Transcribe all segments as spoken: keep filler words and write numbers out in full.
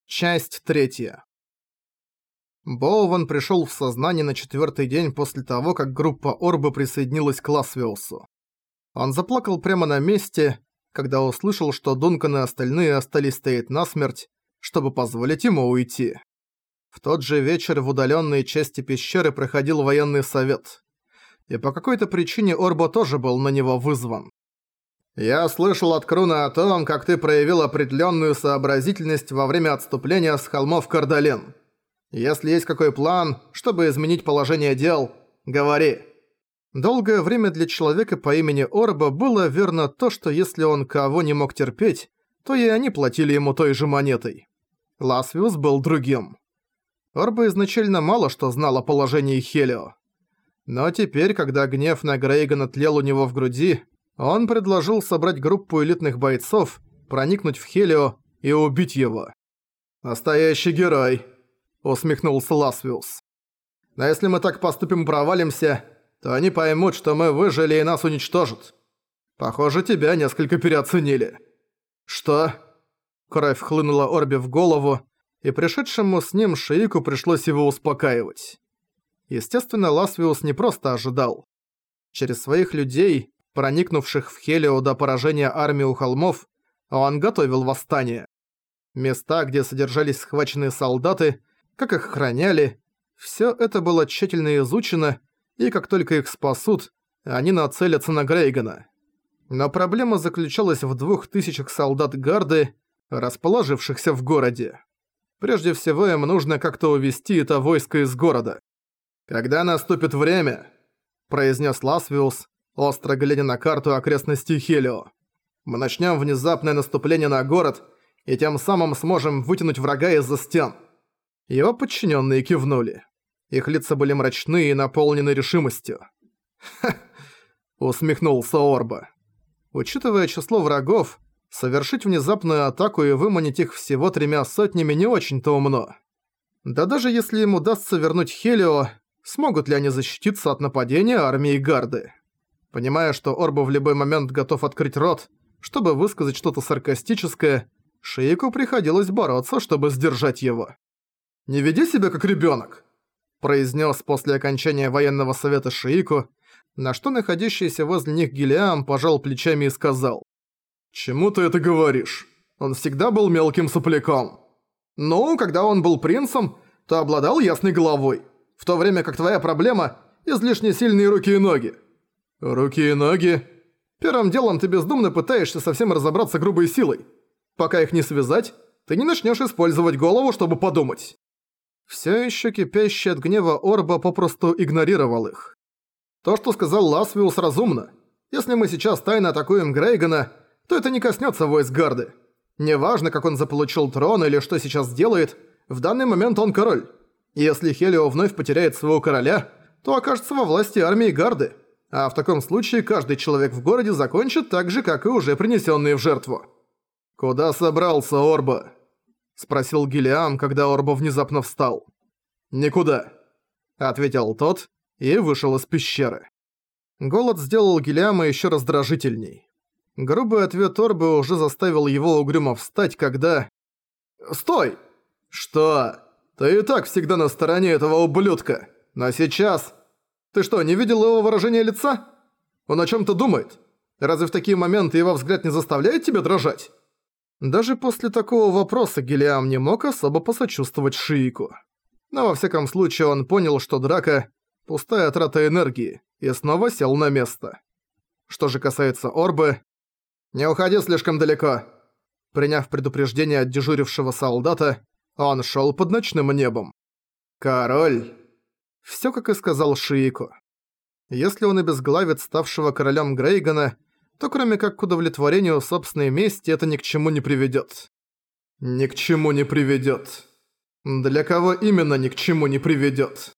Часть третья. Боуван пришёл в сознание на четвёртый день после того, как группа Орбы присоединилась к Ласвиусу. Он заплакал прямо на месте, когда услышал, что Дункан и остальные остались стоять насмерть, чтобы позволить ему уйти. В тот же вечер в удалённой части пещеры проходил военный совет, и по какой-то причине Орба тоже был на него вызван. «Я слышал от Круна о том, как ты проявил определенную сообразительность во время отступления с холмов Кардалин. Если есть какой план, чтобы изменить положение дел, говори». Долгое время для человека по имени Орба было верно то, что если он кого не мог терпеть, то и они платили ему той же монетой. Ласвиус был другим. Орба изначально мало что знал о положении Хелио. Но теперь, когда гнев на Грейгана тлел у него в груди, он предложил собрать группу элитных бойцов, проникнуть в Хелио и убить его. «Настоящий герой», — усмехнулся Ласвиус. «Но если мы так поступим и провалимся, то они поймут, что мы выжили и нас уничтожат. Похоже, тебя несколько переоценили». «Что?» Кровь хлынула Орбе в голову, и пришедшему с ним Шиику пришлось его успокаивать. Естественно, Ласвиус не просто ожидал. Через своих людей, проникнувших в Хелио до поражения армии у холмов, он готовил восстание. Места, где содержались схваченные солдаты, как их охраняли, всё это было тщательно изучено, и как только их спасут, они нацелятся на Грейгана. Но проблема заключалась в двух тысячах солдат гарды, расположившихся в городе. Прежде всего им нужно как-то увести это войско из города. «Когда наступит время», — произнес Ласвиус, остро глядя на карту окрестностей Хелио, «мы начнем внезапное наступление на город и тем самым сможем вытянуть врага из-за стен». Его подчиненные кивнули. Их лица были мрачны и наполнены решимостью. «Ха!» — усмехнулся Орба. Учитывая число врагов, совершить внезапную атаку и выманить их всего тремя сотнями не очень-то умно. Да даже если им удастся вернуть Хелио, смогут ли они защититься от нападения армии Гарды? Понимая, что Орба в любой момент готов открыть рот, чтобы высказать что-то саркастическое, Шиику приходилось бороться, чтобы сдержать его. «Не веди себя как ребёнок», — произнес после окончания военного совета Шиику, на что находящийся возле них Гилиам пожал плечами и сказал: «Чему ты это говоришь? Он всегда был мелким сопляком. Ну, когда он был принцем, то обладал ясной головой, в то время как твоя проблема — излишне сильные руки и ноги». «Руки и ноги?» «Первым делом ты бездумно пытаешься совсем разобраться грубой силой. Пока их не связать, ты не начнешь использовать голову, чтобы подумать». Всё ещё кипящий от гнева Орба попросту игнорировал их. «То, что сказал Ласвиус, разумно. Если мы сейчас тайно атакуем Грейгана, то это не коснётся войск Гарды. Неважно, как он заполучил трон или что сейчас делает, в данный момент он король. И если Хелио вновь потеряет своего короля, то окажется во власти армии Гарды. А в таком случае каждый человек в городе закончит так же, как и уже принесённые в жертву». «Куда собрался, Орба?» — спросил Гилиам, когда Орба внезапно встал. «Никуда», — ответил тот и вышел из пещеры. Голод сделал Гилиама ещё раздражительней. Грубый ответ Орбы уже заставил его угрюмо встать, когда... «Стой!» «Что? Ты и так всегда на стороне этого ублюдка. Но сейчас... Ты что, не видел его выражения лица? Он о чём-то думает. Разве в такие моменты его взгляд не заставляет тебя дрожать?» Даже после такого вопроса Гилиам не мог особо посочувствовать Шиику. Но во всяком случае он понял, что драка – пустая трата энергии, и снова сел на место. Что же касается Орбы... «Не уходи слишком далеко». Приняв предупреждение от дежурившего солдата, он шёл под ночным небом. «Король...» Всё, как и сказал Шиику. Если он обезглавит ставшего королем Грейгана, то кроме как к удовлетворению собственной мести это ни к чему не приведёт. Ни к чему не приведёт. Для кого именно ни к чему не приведёт?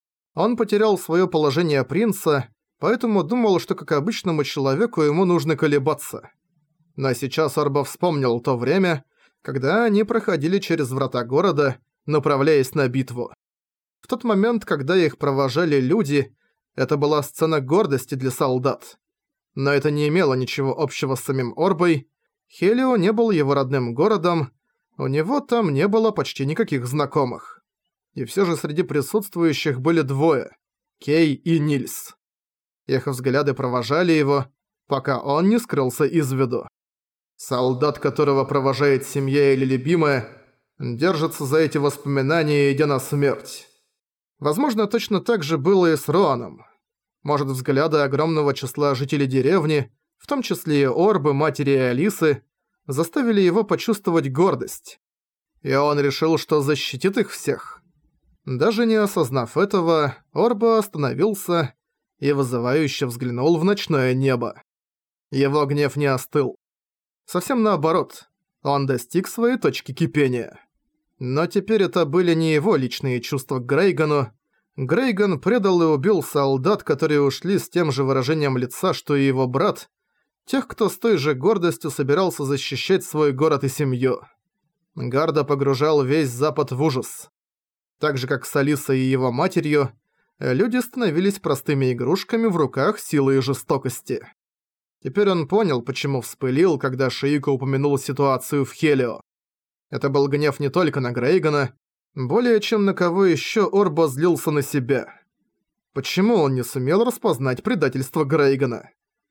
Он потерял своё положение принца, поэтому думал, что как обычному человеку ему нужно колебаться. Но сейчас Орба вспомнил то время, когда они проходили через врата города, направляясь на битву. В тот момент, когда их провожали люди, это была сцена гордости для солдат. Но это не имело ничего общего с самим Орбой. Хелио не был его родным городом, У него там не было почти никаких знакомых. И всё же среди присутствующих были двое – Кей и Нильс. Их взгляды провожали его, пока он не скрылся из виду. Солдат, которого провожает семья или любимая, держится за эти воспоминания, идя на смерть. Возможно, точно так же было и с Роаном. Может, взгляды огромного числа жителей деревни, в том числе и Орбы, матери и Алисы, заставили его почувствовать гордость. И он решил, что защитит их всех. Даже не осознав этого, Орба остановился и вызывающе взглянул в ночное небо. Его гнев не остыл. Совсем наоборот, он достиг своей точки кипения. Но теперь это были не его личные чувства к Грейгану. Грейган предал и убил солдат, которые ушли с тем же выражением лица, что и его брат, тех, кто с той же гордостью собирался защищать свой город и семью. Гарда погружал весь Запад в ужас. Так же, как с Алисой и его матерью, люди становились простыми игрушками в руках силы и жестокости. Теперь он понял, почему вспылил, когда Шиико упомянул ситуацию в Хелио. Это был гнев не только на Грейгана, более чем на кого еще Орба злился на себя. Почему он не сумел распознать предательство Грейгана?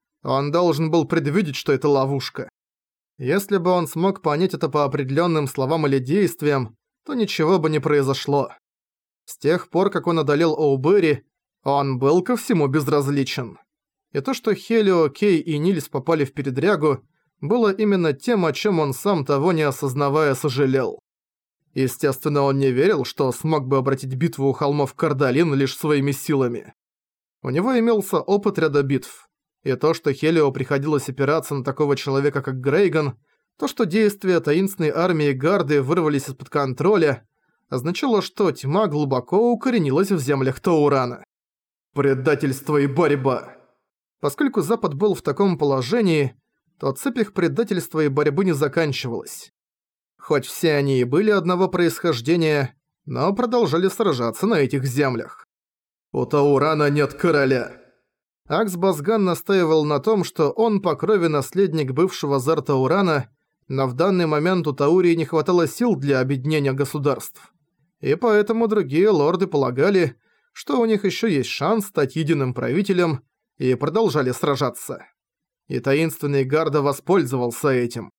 Он должен был предвидеть, что это ловушка. Если бы он смог понять это по определенным словам или действиям, то ничего бы не произошло. С тех пор, как он одолел Оубери, он был ко всему безразличен. И то, что Хелио, Кей и Нильс попали в передрягу, было именно тем, о чем он сам того не осознавая сожалел. Естественно, он не верил, что смог бы обратить битву у холмов Кардалин лишь своими силами. У него имелся опыт ряда битв. И то, что Хелио приходилось опираться на такого человека, как Грейган, то, что действия таинственной армии Гарды вырвались из-под контроля, означало, что тьма глубоко укоренилась в землях Таурана. Предательство и борьба. Поскольку Запад был в таком положении, то цепь их предательства и борьбы не заканчивалась. Хоть все они и были одного происхождения, но продолжали сражаться на этих землях. У Таурана нет короля. Акс Базган настаивал на том, что он по крови наследник бывшего Зар Таурана, но в данный момент у Таурии не хватало сил для объединения государств. И поэтому другие лорды полагали, что у них еще есть шанс стать единым правителем, и продолжали сражаться. И таинственный Гарда воспользовался этим.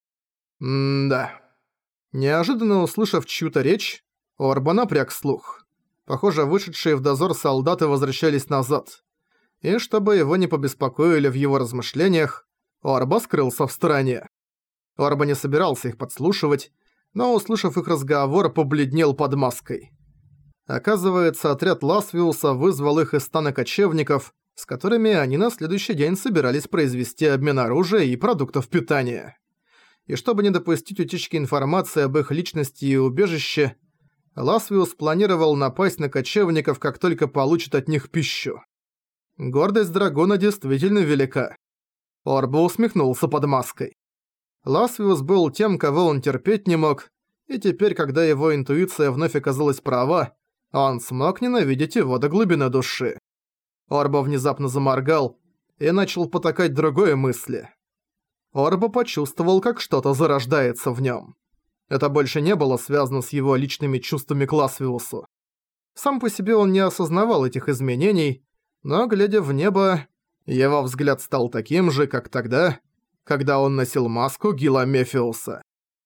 М-да. Неожиданно услышав чью-то речь, Орба напряг слух. Похоже, вышедшие в дозор солдаты возвращались назад. И чтобы его не побеспокоили в его размышлениях, Орба скрылся в стороне. Орба не собирался их подслушивать, но, услышав их разговор, побледнел под маской. Оказывается, отряд Ласвиуса вызвал их из стана кочевников, с которыми они на следующий день собирались произвести обмен оружия и продуктов питания. И чтобы не допустить утечки информации об их личности и убежище, Ласвиус планировал напасть на кочевников, как только получит от них пищу. Гордость дракона действительно велика. Орба усмехнулся под маской. Ласвиус был тем, кого он терпеть не мог, и теперь, когда его интуиция вновь оказалась права, он смог ненавидеть его до глубины души. Орба внезапно заморгал и начал потакать другой мысли. Орба почувствовал, как что-то зарождается в нем. Это больше не было связано с его личными чувствами к Ласвиусу. Сам по себе он не осознавал этих изменений, но, глядя в небо, его взгляд стал таким же, как тогда, когда он носил маску Гила Мефиуса.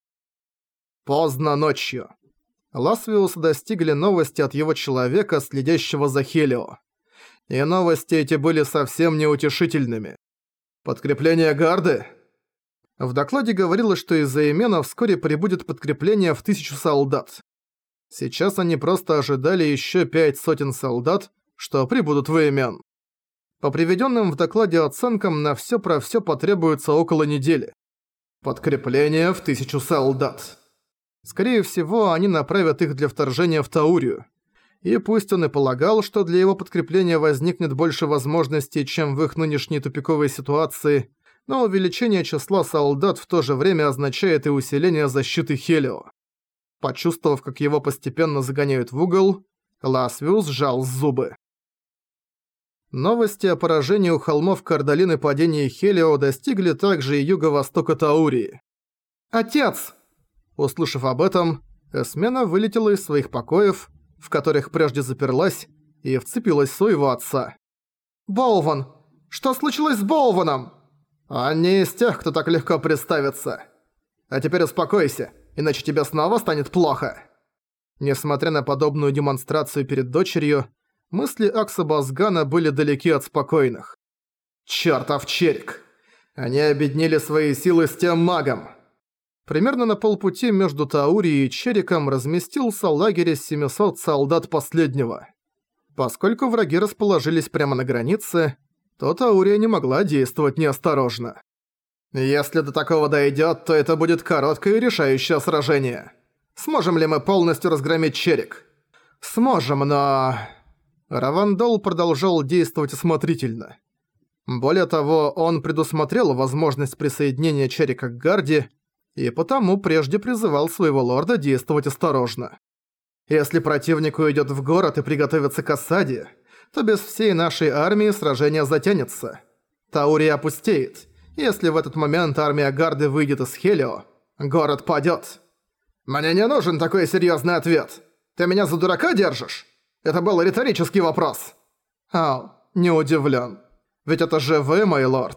Поздно ночью. Ласвиуса достигли новости от его человека, следящего за Хелио. И новости эти были совсем неутешительными. Подкрепление Гарды? В докладе говорилось, что из-за Эмена вскоре прибудет подкрепление в тысячу солдат. Сейчас они просто ожидали еще пять сотен солдат, что прибудут в Эмен. По приведенным в докладе оценкам, на все про все потребуется около недели. Подкрепление в тысячу солдат. Скорее всего, они направят их для вторжения в Таурию. И пусть он и полагал, что для его подкрепления возникнет больше возможностей, чем в их нынешней тупиковой ситуации, но увеличение числа солдат в то же время означает и усиление защиты Хелио. Почувствовав, как его постепенно загоняют в угол, Ласвиус сжал зубы. Новости о поражении у холмов Кардалин и падении Хелио достигли также и юго-востока Таурии. «Отец!» Услышав об этом, Эсмена вылетела из своих покоев, в которых прежде заперлась, и вцепилась в своего отца. «Болван! Что случилось с Болваном?» «Он не из тех, кто так легко представится. А теперь успокойся, иначе тебе снова станет плохо». Несмотря на подобную демонстрацию перед дочерью, мысли Акса Базгана были далеки от спокойных. «Чёртов Черик! Они объединили свои силы с тем магом!» Примерно на полпути между Таурией и Чериком разместился лагерь из семисот солдат последнего. Поскольку враги расположились прямо на границе, то Таурия не могла действовать неосторожно. «Если до такого дойдёт, то это будет короткое и решающее сражение. Сможем ли мы полностью разгромить Черик?» «Сможем, но...» Равандол продолжал действовать осмотрительно. Более того, он предусмотрел возможность присоединения Черика к гарде, и потому прежде призывал своего лорда действовать осторожно. «Если противник уйдет в город и приготовится к осаде, то без всей нашей армии сражение затянется. Таурия опустеет. Если в этот момент армия гарды выйдет из Хелио, город падёт». «Мне не нужен такой серьёзный ответ. Ты меня за дурака держишь? Это был риторический вопрос». «Ау, не удивлен. Ведь это же вы, мой лорд».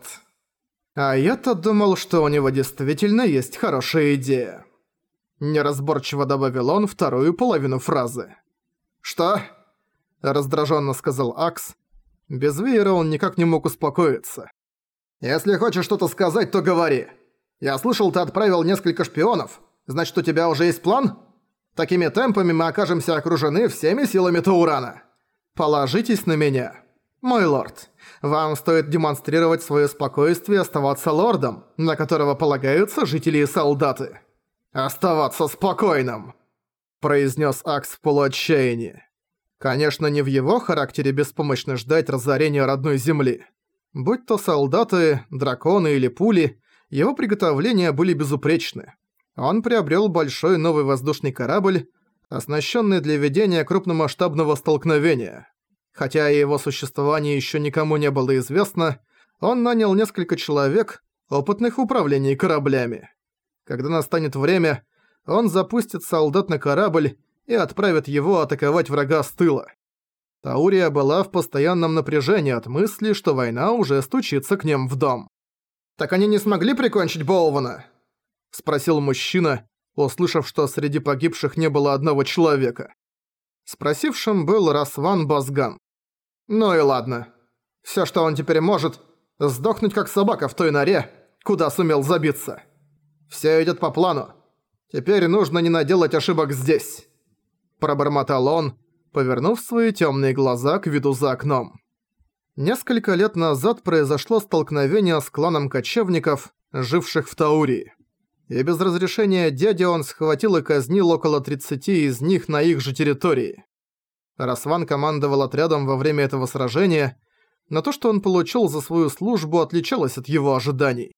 А я-то думал, что у него действительно есть хорошая идея. Неразборчиво добавил он вторую половину фразы. «Что?» – раздраженно сказал Акс. Без веера он никак не мог успокоиться. «Если хочешь что-то сказать, то говори. Я слышал, ты отправил несколько шпионов. Значит, у тебя уже есть план? Такими темпами мы окажемся окружены всеми силами Таурана. Положитесь на меня. Мой лорд, вам стоит демонстрировать свое спокойствие и оставаться лордом, на которого полагаются жители и солдаты». «Оставаться спокойным», – произнес Акс в полуотчаянии. Конечно, не в его характере беспомощно ждать разорения родной земли. Будь то солдаты, драконы или пули, его приготовления были безупречны. Он приобрел большой новый воздушный корабль, оснащенный для ведения крупномасштабного столкновения. Хотя о его существовании еще никому не было известно, он нанял несколько человек, опытных в управлении кораблями. Когда настанет время, он запустит солдат на корабль и отправит его атаковать врага с тыла. Таурия была в постоянном напряжении от мысли, что война уже стучится к ним в дом. «Так они не смогли прикончить Болвана?» – спросил мужчина, услышав, что среди погибших не было одного человека. Спросившим был Расван Базган. «Ну и ладно. Всё, что он теперь может, сдохнуть как собака в той норе, куда сумел забиться. Всё идёт по плану. Теперь нужно не наделать ошибок здесь», – пробормотал он, повернув свои тёмные глаза к виду за окном. Несколько лет назад произошло столкновение с кланом кочевников, живших в Таурии. И без разрешения дяди он схватил и казнил около тридцати из них на их же территории. Расван командовал отрядом во время этого сражения, но то, что он получил за свою службу, отличалось от его ожиданий.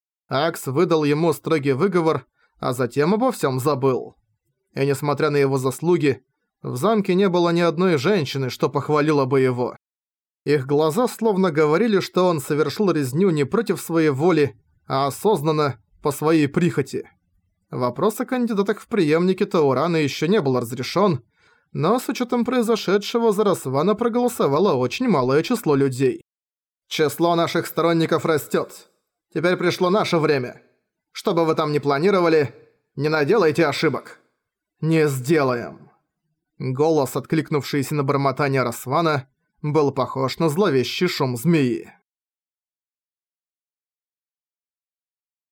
Акс выдал ему строгий выговор, а затем обо всем забыл. И несмотря на его заслуги, в замке не было ни одной женщины, что похвалила бы его. Их глаза словно говорили, что он совершил резню не против своей воли, а осознанно, по своей прихоти. Вопрос о кандидатах в преемники Таурана еще не был разрешен, но с учетом произошедшего за Расвана проголосовало очень малое число людей. «Число наших сторонников растет. Теперь пришло наше время. Что бы вы там ни планировали, не наделайте ошибок». «Не сделаем». Голос, откликнувшийся на бормотание Расвана, был похож на зловещий шум змеи.